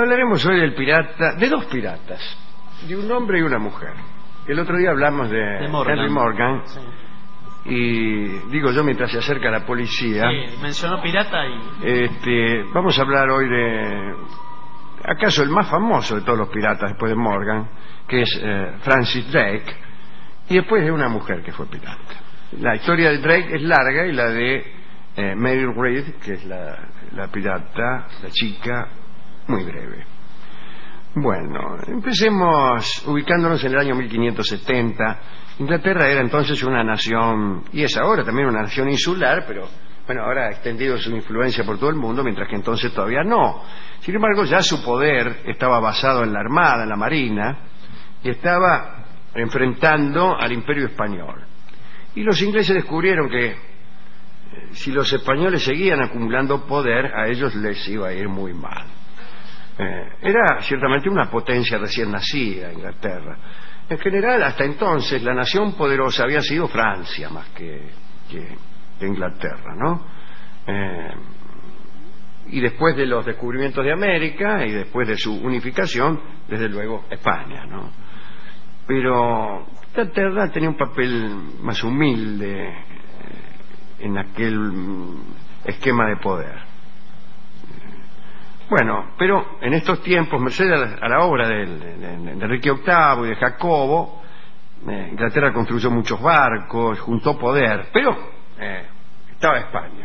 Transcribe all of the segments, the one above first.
hablaremos hoy del pirata, de dos piratas, de un hombre y una mujer. El otro día hablamos de Henry Morgan. Sí. Y digo yo mientras se acerca la policía. Sí, mencionó pirata y... vamos a hablar hoy de, acaso el más famoso de todos los piratas después de Morgan, que es Francis Drake, y después de una mujer que fue pirata. La historia de Drake es larga y la de Mary Read, que es la pirata, la chica, muy breve. Bueno, empecemos ubicándonos en el año 1570. Inglaterra era entonces una nación, y es ahora también una nación insular, pero bueno, ahora ha extendido su influencia por todo el mundo, mientras que entonces todavía no. Sin embargo, ya su poder estaba basado en la armada, en la marina, y estaba enfrentando al Imperio Español. Y los ingleses descubrieron que si los españoles seguían acumulando poder, a ellos les iba a ir muy mal. Era ciertamente una potencia recién nacida, Inglaterra. En general, hasta entonces, la nación poderosa había sido Francia más que Inglaterra, ¿no? Y después de los descubrimientos de América y después de su unificación, desde luego España, ¿no? Pero Inglaterra tenía un papel más humilde en aquel esquema de poder. Bueno, pero en estos tiempos, merced a la obra de Enrique VIII y de Jacobo, Inglaterra construyó muchos barcos, juntó poder, pero estaba España.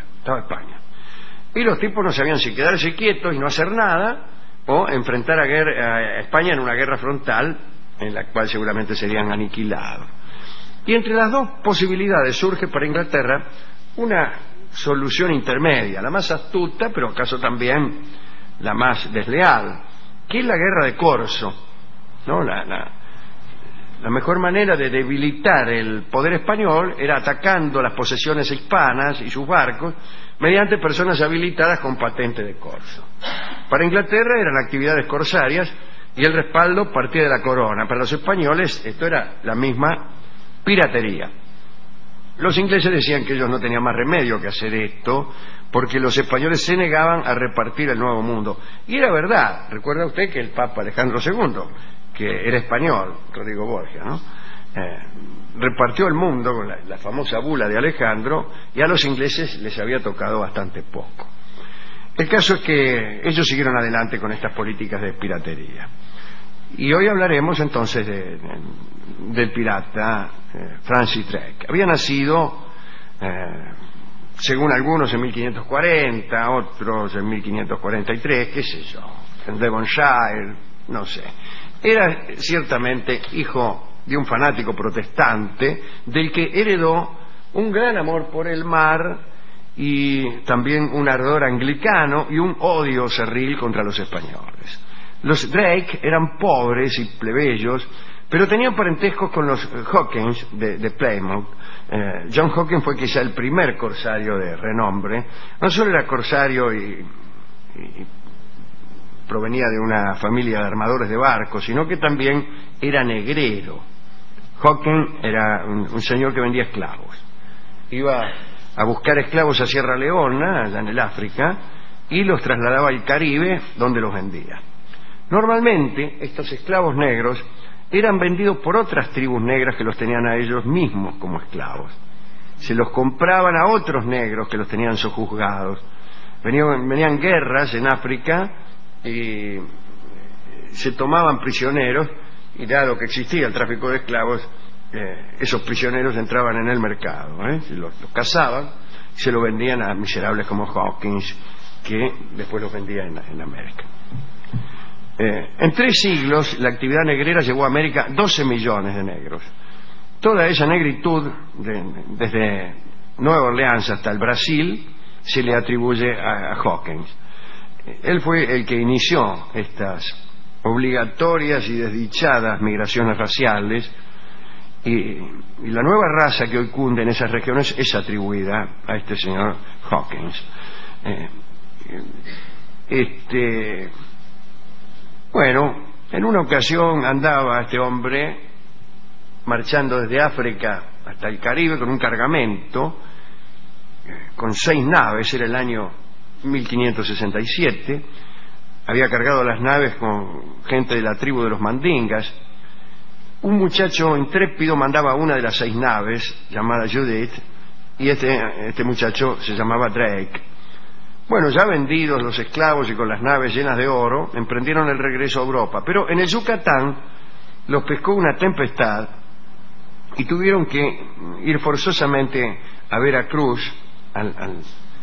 Y los tipos no sabían si quedarse quietos y no hacer nada, o enfrentar a España en una guerra frontal, en la cual seguramente serían aniquilados. Y entre las dos posibilidades surge para Inglaterra una solución intermedia, la más astuta, pero acaso también la más desleal, que es la guerra de corso, ¿no? La mejor manera de debilitar el poder español era atacando las posesiones hispanas y sus barcos mediante personas habilitadas con patente de corso. Para Inglaterra eran actividades corsarias y el respaldo partía de la corona. Para los españoles esto era la misma piratería. Los ingleses decían que ellos no tenían más remedio que hacer esto porque los españoles se negaban a repartir el Nuevo Mundo. Y era verdad. Recuerda usted que el Papa Alejandro II, que era español, Rodrigo Borgia, ¿no? Repartió el mundo con la famosa bula de Alejandro, y a los ingleses les había tocado bastante poco. El caso es que ellos siguieron adelante con estas políticas de piratería. Y hoy hablaremos entonces del pirata Francis Drake. Había nacido, según algunos, en 1540, otros en 1543, qué sé yo, en Devonshire, no sé. Era ciertamente hijo de un fanático protestante, del que heredó un gran amor por el mar y también un ardor anglicano y un odio cerril contra los españoles. Los Drake eran pobres y plebeyos, pero tenían parentesco con los Hawkins de Plymouth. John Hawkins fue quizá el primer corsario de renombre. No solo era corsario y provenía de una familia de armadores de barcos, sino que también era negrero. Hawkins era un señor que vendía esclavos. Iba a buscar esclavos a Sierra Leona, allá en el África, y los trasladaba al Caribe, donde los vendía. Normalmente, estos esclavos negros eran vendidos por otras tribus negras que los tenían a ellos mismos como esclavos. Se los compraban a otros negros que los tenían sojuzgados. Venían guerras en África y se tomaban prisioneros, y dado que existía el tráfico de esclavos, esos prisioneros entraban en el mercado, los cazaban y se los vendían a miserables como Hawkins, que después los vendía en América. En 3 siglos la actividad negrera llevó a América 12 millones de negros. Toda esa negritud, desde Nueva Orleans hasta el Brasil, se le atribuye a Hawkins. Él fue el que inició estas obligatorias y desdichadas migraciones raciales, y la nueva raza que hoy cunde en esas regiones es atribuida a este señor Hawkins. Bueno, en una ocasión andaba este hombre marchando desde África hasta el Caribe con un cargamento, con 6 naves, era el año 1567, había cargado las naves con gente de la tribu de los mandingas. Un muchacho intrépido mandaba una de las 6 naves, llamada Judith, y este muchacho se llamaba Drake. Bueno, ya vendidos los esclavos y con las naves llenas de oro, emprendieron el regreso a Europa. Pero en el Yucatán los pescó una tempestad y tuvieron que ir forzosamente a Veracruz, al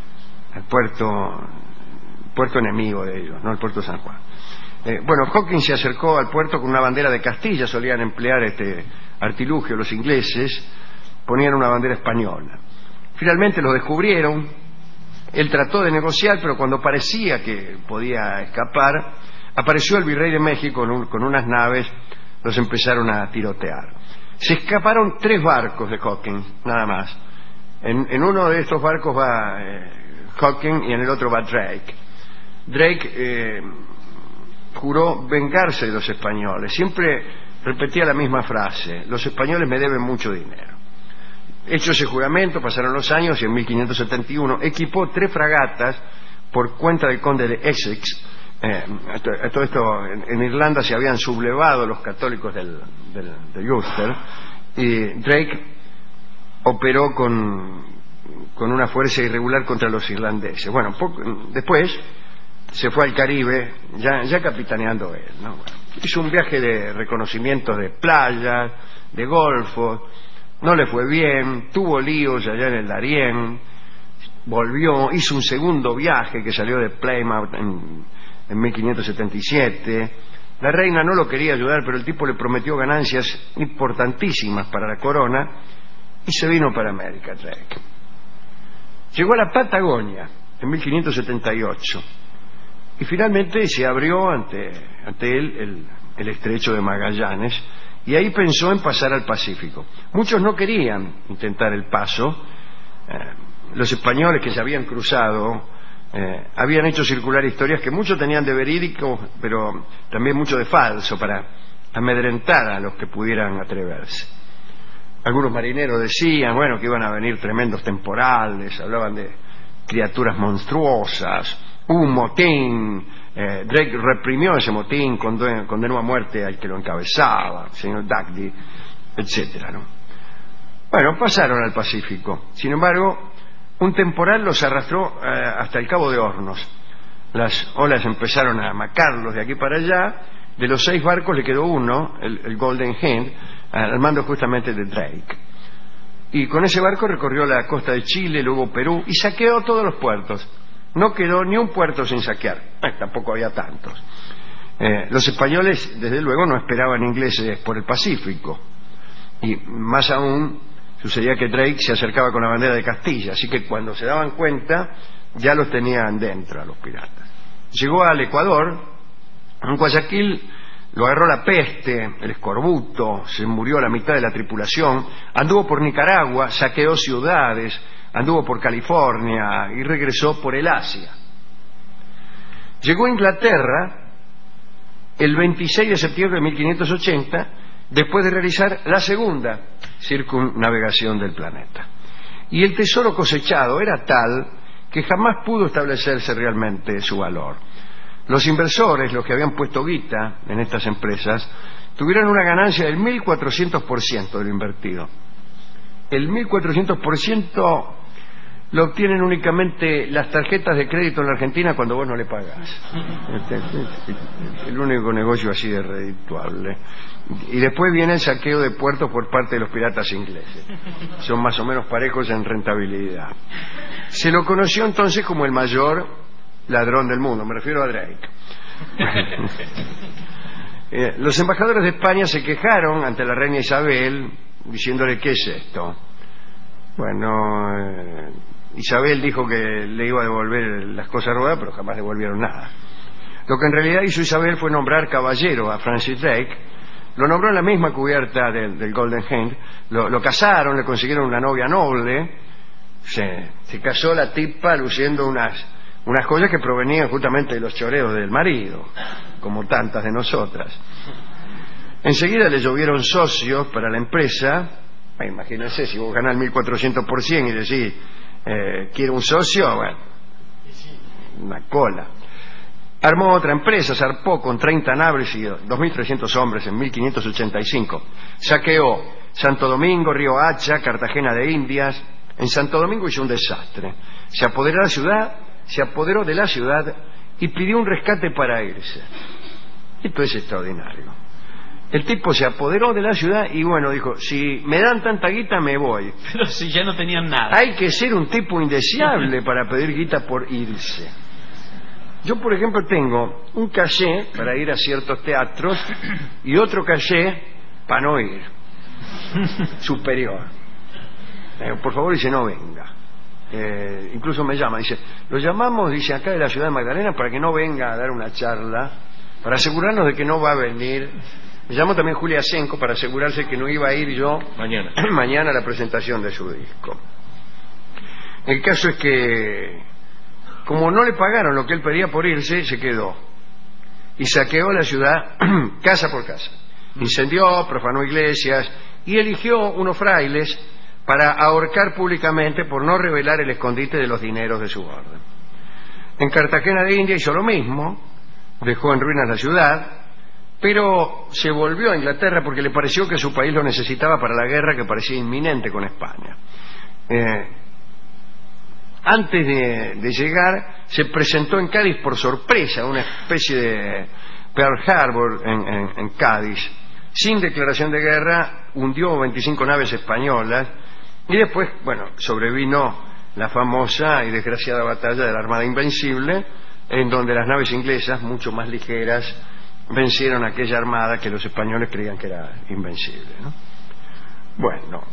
puerto enemigo de ellos, no el puerto de San Juan. Bueno, Hawkins se acercó al puerto con una bandera de Castilla. Solían emplear este artilugio los ingleses, ponían una bandera española. Finalmente lo descubrieron. Él trató de negociar, pero cuando parecía que podía escapar, apareció el virrey de México con unas naves. Los empezaron a tirotear. Se escaparon 3 barcos de Hawkins, nada más. En uno de estos barcos va Hawkins y en el otro va Drake. Drake juró vengarse de los españoles. Siempre repetía la misma frase: los españoles me deben mucho dinero. Hecho ese juramento, pasaron los años y en 1571 equipó 3 fragatas por cuenta del conde de Essex. Todo esto, en Irlanda se habían sublevado los católicos de Ulster, y Drake operó con una fuerza irregular contra los irlandeses. Bueno, después se fue al Caribe, ya capitaneando él, ¿no? Bueno, hizo un viaje de reconocimiento de playas, de golfos. No le fue bien, tuvo líos allá en el Darién, volvió, hizo un segundo viaje que salió de Plymouth en 1577. La reina no lo quería ayudar, pero el tipo le prometió ganancias importantísimas para la corona y se vino para América, Drake. Llegó a la Patagonia en 1578 y finalmente se abrió ante él el estrecho de Magallanes, y ahí pensó en pasar al Pacífico. Muchos no querían intentar el paso. Los españoles que se habían cruzado habían hecho circular historias que muchos tenían de verídico, pero también mucho de falso, para amedrentar a los que pudieran atreverse. Algunos marineros decían, bueno, que iban a venir tremendos temporales, hablaban de criaturas monstruosas, un motín. Drake reprimió ese motín, condenó a muerte al que lo encabezaba, el señor Dugdie, etcétera, ¿no? Bueno, pasaron al Pacífico. Sin embargo, un temporal los arrastró hasta el Cabo de Hornos. Las olas empezaron a macarlos de aquí para allá. De los 6 barcos le quedó uno, el Golden Hind, al mando justamente de Drake. Y con ese barco recorrió la costa de Chile, luego Perú, y saqueó todos los puertos. No quedó ni un puerto sin saquear. Tampoco había tantos. Los españoles, desde luego, no esperaban ingleses por el Pacífico. Y más aún, sucedía que Drake se acercaba con la bandera de Castilla, así que cuando se daban cuenta, ya los tenían dentro a los piratas. Llegó al Ecuador. En Guayaquil lo agarró la peste, el escorbuto, se murió la mitad de la tripulación. Anduvo por Nicaragua, saqueó ciudades, anduvo por California y regresó por el Asia. Llegó a Inglaterra el 26 de septiembre de 1580, después de realizar la segunda circunnavegación del planeta. Y el tesoro cosechado era tal que jamás pudo establecerse realmente su valor. Los inversores, los que habían puesto guita en estas empresas, tuvieron una ganancia del 1400% de lo invertido. El 1400% lo obtienen únicamente las tarjetas de crédito en la Argentina cuando vos no le pagás. Es el único negocio así de redituable. Y después viene el saqueo de puertos por parte de los piratas ingleses. Son más o menos parejos en rentabilidad. Se lo conoció entonces como el mayor ladrón del mundo, me refiero a Drake. Los embajadores de España se quejaron ante la reina Isabel diciéndole: ¿qué es esto? Bueno, Isabel dijo que le iba a devolver las cosas robadas, pero jamás devolvieron nada. Lo que en realidad hizo Isabel fue nombrar caballero a Francis Drake. Lo nombró en la misma cubierta del Golden Hind. Lo casaron, le consiguieron una novia noble. Se casó la tipa luciendo unas joyas que provenían justamente de los choreos del marido, como tantas de nosotras. Enseguida le llovieron socios para la empresa. Imagínense, si vos ganás 1400% y decís quiero un socio, bueno, una cola. Armó otra empresa, zarpó con 30 naves y 2.300 hombres en 1585. Saqueó Santo Domingo, Río Hacha, Cartagena de Indias. En Santo Domingo hizo un desastre. Se apoderó de la ciudad y pidió un rescate para irse. Esto es extraordinario. El tipo se apoderó de la ciudad y bueno, dijo, si me dan tanta guita me voy. Pero si ya no tenían nada. Hay que ser un tipo indeseable para pedir guita por irse. Yo, por ejemplo, tengo un caché para ir a ciertos teatros y otro caché para no ir. Superior. Por favor, dice, no venga. Incluso me llama, dice, lo llamamos, dice, acá de la ciudad de Magdalena para que no venga a dar una charla, para asegurarnos de que no va a venir. Me llamó también Julia Senco para asegurarse que no iba a ir yo mañana a la presentación de su disco. El caso es que, como no le pagaron lo que él pedía por irse, se quedó y saqueó la ciudad casa por casa. Incendió, profanó iglesias y eligió unos frailes para ahorcar públicamente por no revelar el escondite de los dineros de su orden. En Cartagena de India hizo lo mismo, dejó en ruinas la ciudad, pero se volvió a Inglaterra porque le pareció que su país lo necesitaba para la guerra que parecía inminente con España. Antes de llegar, se presentó en Cádiz por sorpresa, una especie de Pearl Harbor en Cádiz. Sin declaración de guerra, hundió 25 naves españolas y después, bueno, sobrevino la famosa y desgraciada batalla de la Armada Invencible, en donde las naves inglesas, mucho más ligeras, vencieron a aquella armada que los españoles creían que era invencible, ¿no? Bueno,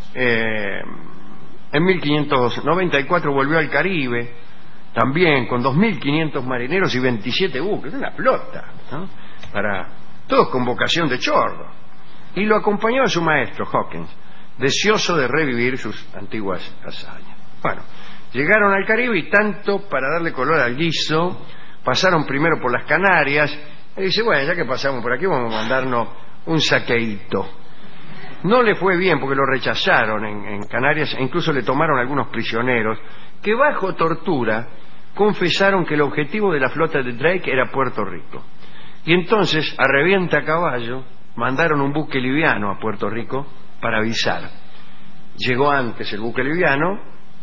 en 1594 volvió al Caribe, también con 2.500 marineros y 27 buques, una flota, ¿no? Todos con vocación de chorro. Y lo acompañó a su maestro, Hawkins, deseoso de revivir sus antiguas hazañas. Bueno, llegaron al Caribe y tanto para darle color al guiso, pasaron primero por las Canarias, y dice, bueno, ya que pasamos por aquí vamos a mandarnos un saqueíto. No le fue bien porque lo rechazaron en Canarias e incluso le tomaron algunos prisioneros que bajo tortura confesaron que el objetivo de la flota de Drake era Puerto Rico. Y entonces, a revienta caballo, mandaron un buque liviano a Puerto Rico para avisar. Llegó antes el buque liviano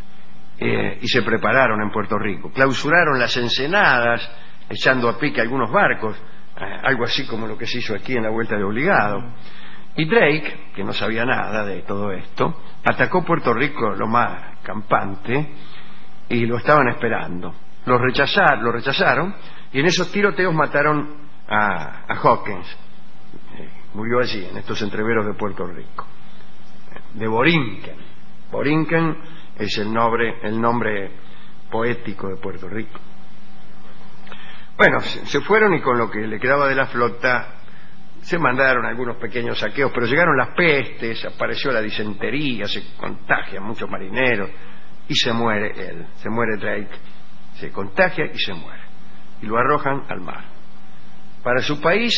y se prepararon en Puerto Rico. Clausuraron las ensenadas, echando a pique algunos barcos, algo así como lo que se hizo aquí en la Vuelta de Obligado. Y Drake, que no sabía nada de todo esto, atacó Puerto Rico lo más campante y lo estaban esperando. Lo rechazaron y en esos tiroteos mataron a Hawkins. Murió allí, en estos entreveros de Puerto Rico. De Borinquen. Borinquen es el nombre poético de Puerto Rico. Bueno, se fueron y con lo que le quedaba de la flota se mandaron algunos pequeños saqueos, pero llegaron las pestes, apareció la disentería, se contagian muchos marineros y se muere él, se muere Drake, se contagia y se muere y lo arrojan al mar. Para su país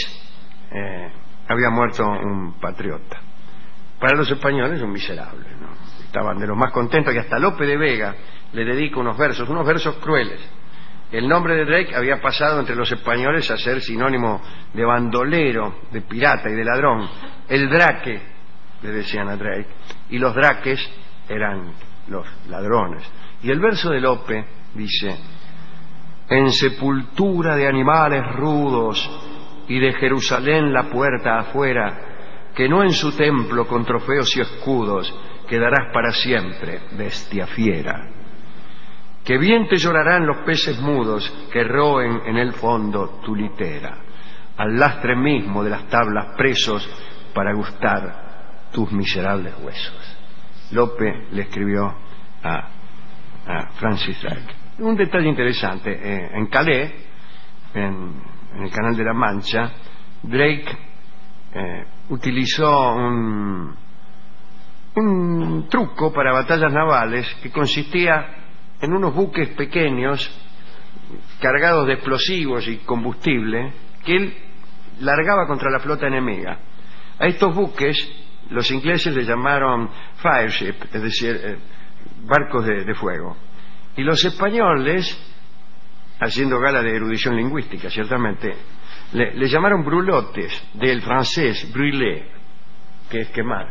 había muerto un patriota, para los españoles un miserable, ¿no? Estaban de los más contentos, que hasta Lope de Vega le dedica unos versos crueles. El nombre de Drake había pasado entre los españoles a ser sinónimo de bandolero, de pirata y de ladrón. El draque, le decían a Drake, y los draques eran los ladrones. Y el verso de Lope dice: en sepultura de animales rudos y de Jerusalén la puerta afuera, que no en su templo con trofeos y escudos quedarás para siempre, bestia fiera. Que bien te llorarán los peces mudos que roen en el fondo tu litera, al lastre mismo de las tablas presos para gustar tus miserables huesos. Lope le escribió a Francis Drake. Un detalle interesante, en Calais, en el Canal de la Mancha, Drake utilizó un truco para batallas navales que consistía en unos buques pequeños cargados de explosivos y combustible que él largaba contra la flota enemiga. A estos buques los ingleses le llamaron fireship, es decir, barcos de fuego, y los españoles haciendo gala de erudición lingüística, ciertamente, le llamaron brulotes, del francés brûler, que es quemar.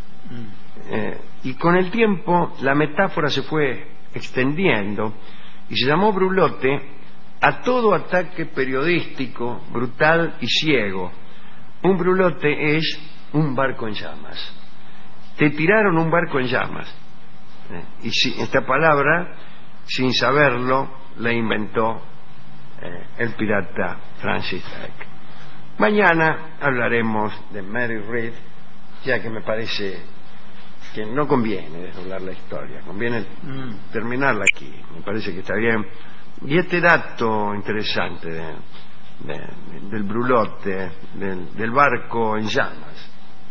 Y con el tiempo la metáfora se fue extendiendo y se llamó brulote a todo ataque periodístico brutal y ciego. Un brulote es un barco en llamas. Te tiraron un barco en llamas. Y esta palabra, sin saberlo, la inventó el pirata Francis Drake. Mañana hablaremos de Mary Read, ya que me parece que no conviene desdoblar la historia, conviene terminarla aquí, me parece que está bien. Y este dato interesante del brulote, del barco en llamas,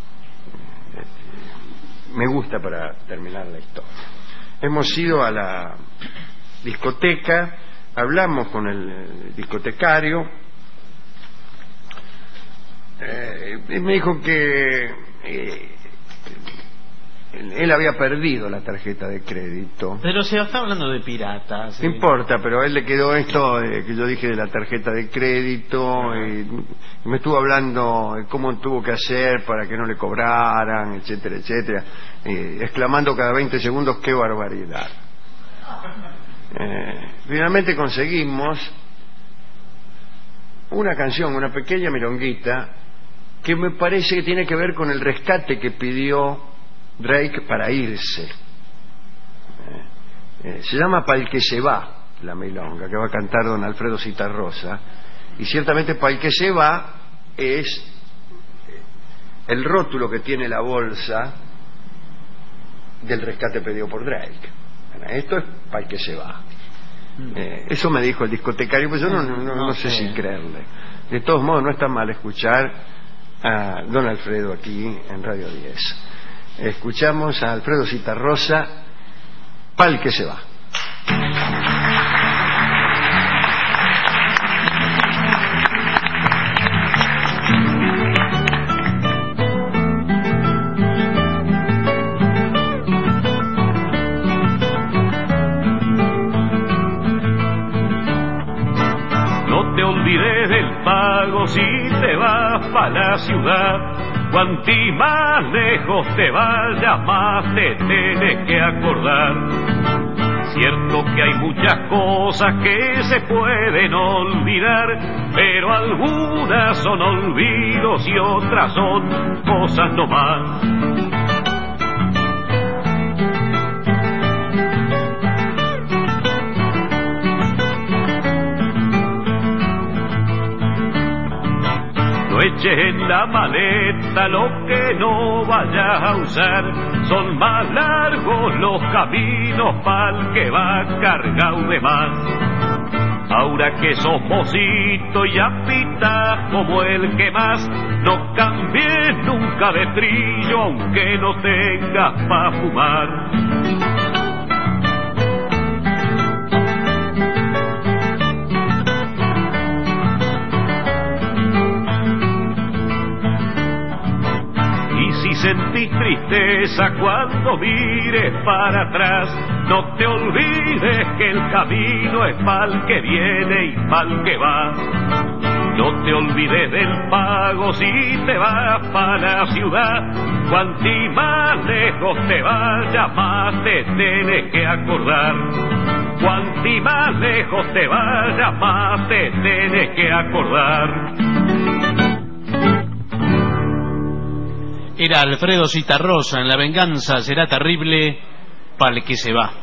me gusta para terminar la historia. Hemos ido a la discoteca, hablamos con el discotecario, me dijo que él había perdido la tarjeta de crédito. Pero se está hablando de piratas. No importa, pero a él le quedó esto que yo dije de la tarjeta de crédito, y me estuvo hablando de cómo tuvo que hacer para que no le cobraran, etcétera, etcétera, exclamando cada 20 segundos ¡qué barbaridad! Finalmente conseguimos una canción, una pequeña milonguita, que me parece que tiene que ver con el rescate que pidió Drake para irse. Se llama Pa'l que se va, la milonga, que va a cantar don Alfredo Zitarrosa, y ciertamente Pa'l que se va es el rótulo que tiene la bolsa del rescate pedido por Drake. Esto es Pa'l que se va. Eso me dijo el discotecario, pues yo no sé si creerle. De todos modos, no está mal escuchar a don Alfredo aquí en Radio 10. Escuchamos a Alfredo Zitarrosa, Pa'l que se va. No te olvides del pago si te vas pa' la ciudad. Cuanti más lejos te vayas, más te tienes que acordar. Cierto que hay muchas cosas que se pueden olvidar, pero algunas son olvidos y otras son cosas nomás. No eches en la maleta lo que no vayas a usar. Son más largos los caminos pa'l que va cargado de más. Ahora que sos mocito y apitas como el que más, no cambies nunca de trillo aunque no tengas pa' fumar. Sentís tristeza cuando mires para atrás, no te olvides que el camino es pa'l que viene y pa'l que va. No te olvides del pago si te vas pa' la ciudad. Cuanti más lejos te vayas, más te tienes que acordar. Cuanti más lejos te vayas, más te tienes que acordar. Era Alfredo Zitarrosa en La venganza será terrible, pa'l que se va.